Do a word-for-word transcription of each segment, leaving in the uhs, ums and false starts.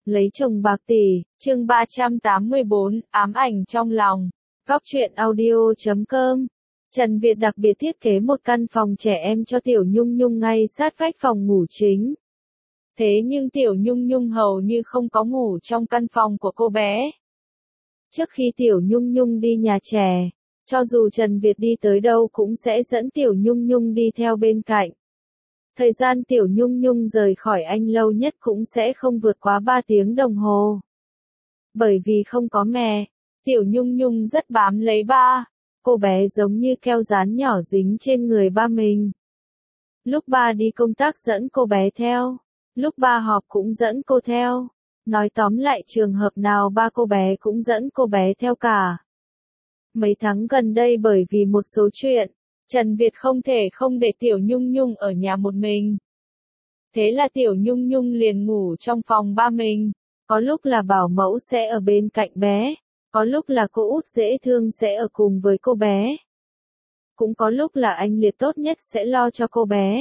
Lấy chồng bạc tỷ, chương ba trăm tám mươi bốn, ám ảnh trong lòng. Góc truyện audio chấm com. Trần Việt đặc biệt thiết kế một căn phòng trẻ em cho Tiểu Nhung Nhung ngay sát vách phòng ngủ chính. Thế nhưng Tiểu Nhung Nhung hầu như không có ngủ trong căn phòng của cô bé. Trước khi Tiểu Nhung Nhung đi nhà trẻ, cho dù Trần Việt đi tới đâu cũng sẽ dẫn Tiểu Nhung Nhung đi theo bên cạnh. Thời gian Tiểu Nhung Nhung rời khỏi anh lâu nhất cũng sẽ không vượt quá ba tiếng đồng hồ. Bởi vì không có mẹ, Tiểu Nhung Nhung rất bám lấy ba, cô bé giống như keo dán nhỏ dính trên người ba mình. Lúc ba đi công tác dẫn cô bé theo, lúc ba họp cũng dẫn cô theo, nói tóm lại trường hợp nào ba cô bé cũng dẫn cô bé theo cả. Mấy tháng gần đây bởi vì một số chuyện, Trần Việt không thể không để Tiểu Nhung Nhung ở nhà một mình. Thế là Tiểu Nhung Nhung liền ngủ trong phòng ba mình, có lúc là bảo mẫu sẽ ở bên cạnh bé, có lúc là cô út dễ thương sẽ ở cùng với cô bé. Cũng có lúc là anh Liệt tốt nhất sẽ lo cho cô bé.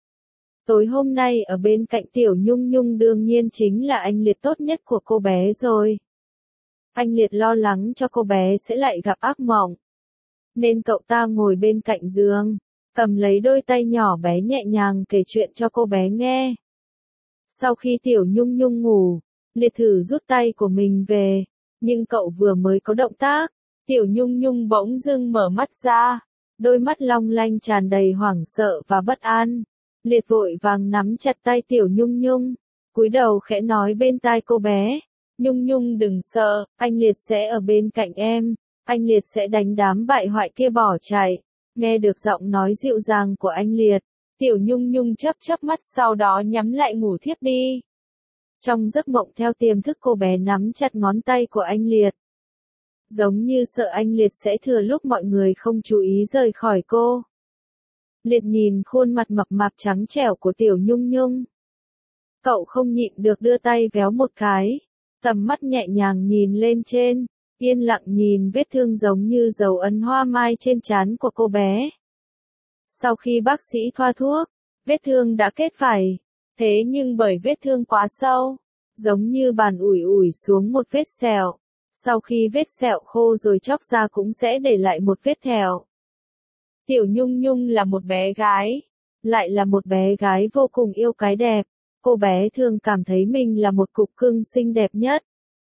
Tối hôm nay ở bên cạnh Tiểu Nhung Nhung đương nhiên chính là anh Liệt tốt nhất của cô bé rồi. Anh Liệt lo lắng cho cô bé sẽ lại gặp ác mộng. Nên cậu ta ngồi bên cạnh giường, cầm lấy đôi tay nhỏ bé nhẹ nhàng kể chuyện cho cô bé nghe. Sau khi Tiểu Nhung Nhung ngủ, Liệt thử rút tay của mình về, nhưng cậu vừa mới có động tác, Tiểu Nhung Nhung bỗng dưng mở mắt ra, đôi mắt long lanh tràn đầy hoảng sợ và bất an. Liệt vội vàng nắm chặt tay Tiểu Nhung Nhung, cúi đầu khẽ nói bên tai cô bé, Nhung Nhung đừng sợ, anh Liệt sẽ ở bên cạnh em. Anh Liệt sẽ đánh đám bại hoại kia bỏ chạy. Nghe được giọng nói dịu dàng của anh Liệt, Tiểu Nhung Nhung chớp chớp mắt sau đó nhắm lại ngủ thiếp đi. Trong giấc mộng theo tiềm thức cô bé nắm chặt ngón tay của anh Liệt. Giống như sợ anh Liệt sẽ thừa lúc mọi người không chú ý rời khỏi cô. Liệt nhìn khuôn mặt mập mạp trắng trẻo của Tiểu Nhung Nhung. Cậu không nhịn được đưa tay véo một cái, tầm mắt nhẹ nhàng nhìn lên trên. Yên lặng nhìn vết thương giống như dấu ấn hoa mai trên trán của cô bé. Sau khi bác sĩ thoa thuốc, vết thương đã kết vảy, thế nhưng bởi vết thương quá sâu, giống như bàn ủi ủi xuống một vết sẹo. Sau khi vết sẹo khô rồi chóc ra cũng sẽ để lại một vết thẹo. Tiểu Nhung Nhung là một bé gái, lại là một bé gái vô cùng yêu cái đẹp. Cô bé thường cảm thấy mình là một cục cưng xinh đẹp nhất,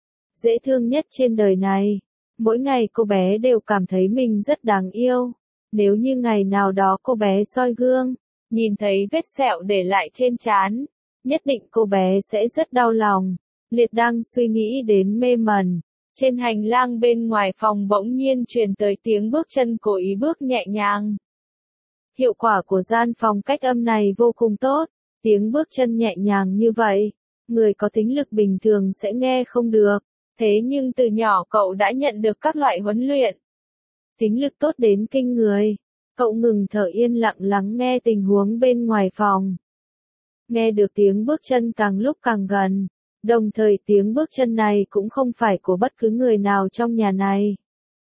dễ thương nhất trên đời này. Mỗi ngày cô bé đều cảm thấy mình rất đáng yêu. Nếu như ngày nào đó cô bé soi gương, nhìn thấy vết sẹo để lại trên trán, nhất định cô bé sẽ rất đau lòng. Liệt đang suy nghĩ đến mê mẩn. Trên hành lang bên ngoài phòng bỗng nhiên truyền tới tiếng bước chân cố ý bước nhẹ nhàng. Hiệu quả của gian phòng cách âm này vô cùng tốt. Tiếng bước chân nhẹ nhàng như vậy, người có thính lực bình thường sẽ nghe không được. Thế nhưng từ nhỏ cậu đã nhận được các loại huấn luyện. Thính lực tốt đến kinh người. Cậu ngừng thở yên lặng lắng nghe tình huống bên ngoài phòng. Nghe được tiếng bước chân càng lúc càng gần. Đồng thời tiếng bước chân này cũng không phải của bất cứ người nào trong nhà này.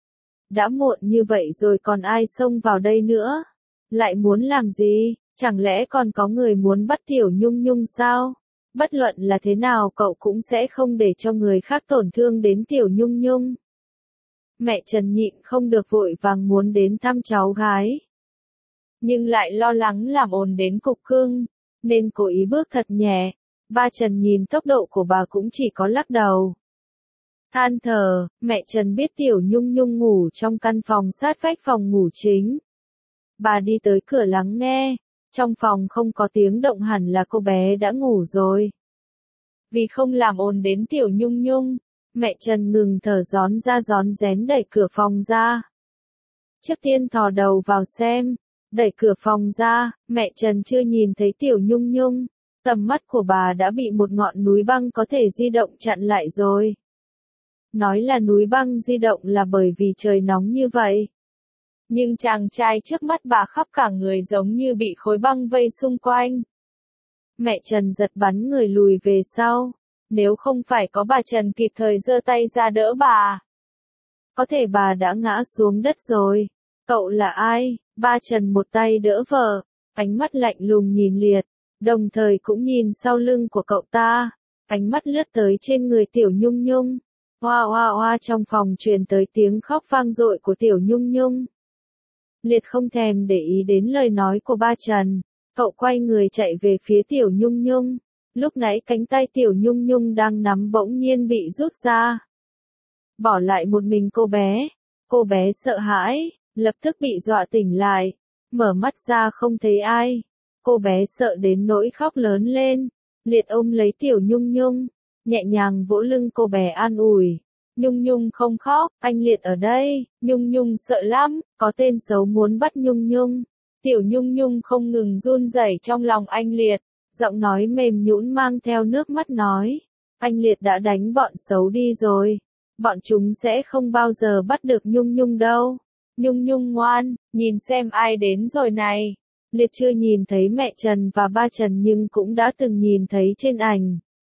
Đã muộn như vậy rồi còn ai xông vào đây nữa? Lại muốn làm gì? Chẳng lẽ còn có người muốn bắt Tiểu Nhung Nhung sao? Bất luận là thế nào cậu cũng sẽ không để cho người khác tổn thương đến Tiểu Nhung Nhung. Mẹ Trần nhịn không được vội vàng muốn đến thăm cháu gái. Nhưng lại lo lắng làm ồn đến cục cưng, nên cố ý bước thật nhẹ. Ba Trần nhìn tốc độ của bà cũng chỉ có lắc đầu. Than thở, mẹ Trần biết Tiểu Nhung Nhung ngủ trong căn phòng sát vách phòng ngủ chính. Bà đi tới cửa lắng nghe. Trong phòng không có tiếng động hẳn là cô bé đã ngủ rồi. Vì không làm ồn đến Tiểu Nhung Nhung, mẹ Trần ngừng thở rón ra rón rén đẩy cửa phòng ra. Trước tiên thò đầu vào xem, đẩy cửa phòng ra, mẹ Trần chưa nhìn thấy Tiểu Nhung Nhung, tầm mắt của bà đã bị một ngọn núi băng có thể di động chặn lại rồi. Nói là núi băng di động là bởi vì trời nóng như vậy. Nhưng chàng trai trước mắt bà khắp cả người giống như bị khối băng vây xung quanh. Mẹ Trần giật bắn người lùi về sau. Nếu không phải có bà Trần kịp thời giơ tay ra đỡ bà, có thể bà đã ngã xuống đất rồi. Cậu là ai? Ba Trần một tay đỡ vợ, ánh mắt lạnh lùng nhìn Liệt, đồng thời cũng nhìn sau lưng của cậu ta. Ánh mắt lướt tới trên người Tiểu Nhung Nhung. Oa oa oa, trong phòng truyền tới tiếng khóc vang dội của Tiểu Nhung Nhung. Liệt không thèm để ý đến lời nói của ba Trần. Cậu quay người chạy về phía Tiểu Nhung Nhung. Lúc nãy cánh tay Tiểu Nhung Nhung đang nắm bỗng nhiên bị rút ra. Bỏ lại một mình cô bé. Cô bé sợ hãi, lập tức bị dọa tỉnh lại. Mở mắt ra không thấy ai. Cô bé sợ đến nỗi khóc lớn lên. Liệt ôm lấy Tiểu Nhung Nhung, nhẹ nhàng vỗ lưng cô bé an ủi. Nhung Nhung không khóc, anh Liệt ở đây. Nhung Nhung sợ lắm, có tên xấu muốn bắt Nhung Nhung. Tiểu Nhung Nhung không ngừng run rẩy trong lòng anh Liệt. Giọng nói mềm nhũn mang theo nước mắt nói. Anh Liệt đã đánh bọn xấu đi rồi. Bọn chúng sẽ không bao giờ bắt được Nhung Nhung đâu. Nhung Nhung ngoan, nhìn xem ai đến rồi này. Liệt chưa nhìn thấy mẹ Trần và ba Trần nhưng cũng đã từng nhìn thấy trên ảnh.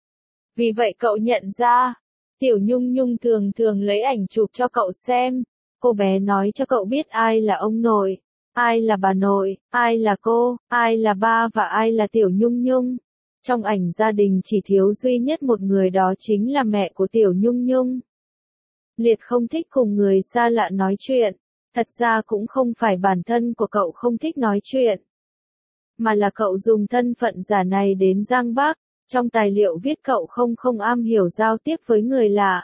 Vì vậy cậu nhận ra, Tiểu Nhung Nhung thường thường lấy ảnh chụp cho cậu xem. Cô bé nói cho cậu biết ai là ông nội, ai là bà nội, ai là cô, ai là ba và ai là Tiểu Nhung Nhung. Trong ảnh gia đình chỉ thiếu duy nhất một người, đó chính là mẹ của Tiểu Nhung Nhung. Liệt không thích cùng người xa lạ nói chuyện. Thật ra cũng không phải bản thân của cậu không thích nói chuyện, mà là cậu dùng thân phận giả này đến Giang Bắc. Trong tài liệu viết cậu không không am hiểu giao tiếp với người lạ.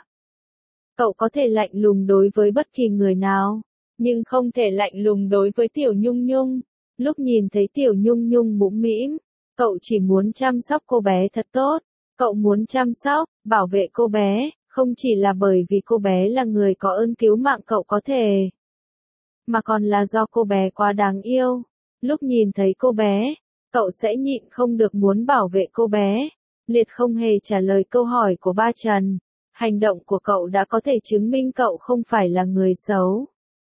Cậu có thể lạnh lùng đối với bất kỳ người nào, nhưng không thể lạnh lùng đối với Tiểu Nhung Nhung. Lúc nhìn thấy Tiểu Nhung Nhung mũm mĩm, cậu chỉ muốn chăm sóc cô bé thật tốt. Cậu muốn chăm sóc, bảo vệ cô bé, không chỉ là bởi vì cô bé là người có ơn cứu mạng cậu có thể, mà còn là do cô bé quá đáng yêu. Lúc nhìn thấy cô bé, cậu sẽ nhịn không được muốn bảo vệ cô bé. Liệt không hề trả lời câu hỏi của ba Trần. Hành động của cậu đã có thể chứng minh cậu không phải là người xấu.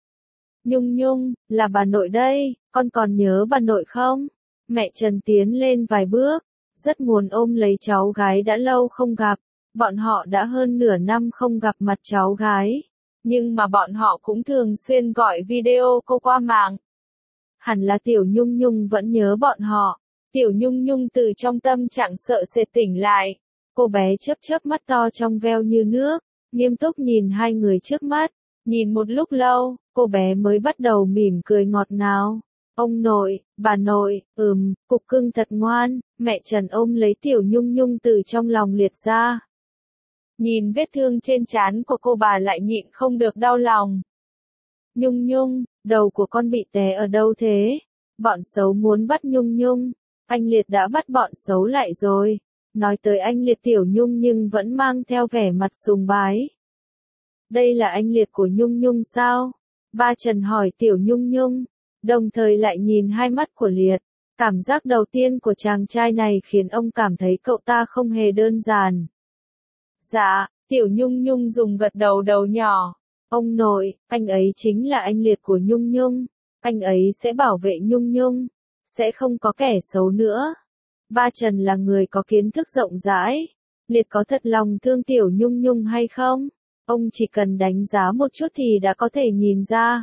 Nhung Nhung, là bà nội đây, con còn nhớ bà nội không? Mẹ Trần tiến lên vài bước, rất muốn ôm lấy cháu gái đã lâu không gặp. Bọn họ đã hơn nửa năm không gặp mặt cháu gái. Nhưng mà bọn họ cũng thường xuyên gọi video cô qua mạng. Hẳn là Tiểu Nhung Nhung vẫn nhớ bọn họ. Tiểu Nhung Nhung từ trong tâm trạng sợ sệt tỉnh lại. Cô bé chớp chớp mắt to trong veo như nước, nghiêm túc nhìn hai người trước mắt. Nhìn một lúc lâu, cô bé mới bắt đầu mỉm cười ngọt ngào. Ông nội, bà nội, ừm, cục cưng thật ngoan. Mẹ Trần ôm lấy Tiểu Nhung Nhung từ trong lòng Liệt ra. Nhìn vết thương trên trán của cô, bà lại nhịn không được đau lòng. Nhung Nhung, đầu của con bị té ở đâu thế? Bọn xấu muốn bắt Nhung Nhung. Anh Liệt đã bắt bọn xấu lại rồi. Nói tới anh Liệt, Tiểu Nhung nhưng vẫn mang theo vẻ mặt sùng bái. Đây là anh Liệt của Nhung Nhung sao? Ba Trần hỏi Tiểu Nhung Nhung, đồng thời lại nhìn hai mắt của Liệt. Cảm giác đầu tiên của chàng trai này khiến ông cảm thấy cậu ta không hề đơn giản. Dạ, Tiểu Nhung Nhung dùng gật đầu đầu nhỏ. Ông nội, anh ấy chính là anh Liệt của Nhung Nhung. Anh ấy sẽ bảo vệ Nhung Nhung. Sẽ không có kẻ xấu nữa. Ba Trần là người có kiến thức rộng rãi. Liệt có thật lòng thương Tiểu Nhung Nhung hay không? Ông chỉ cần đánh giá một chút thì đã có thể nhìn ra.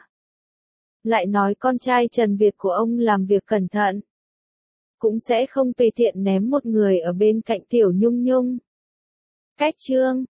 Lại nói con trai Trần Việt của ông làm việc cẩn thận, cũng sẽ không tùy tiện ném một người ở bên cạnh Tiểu Nhung Nhung. Cách chương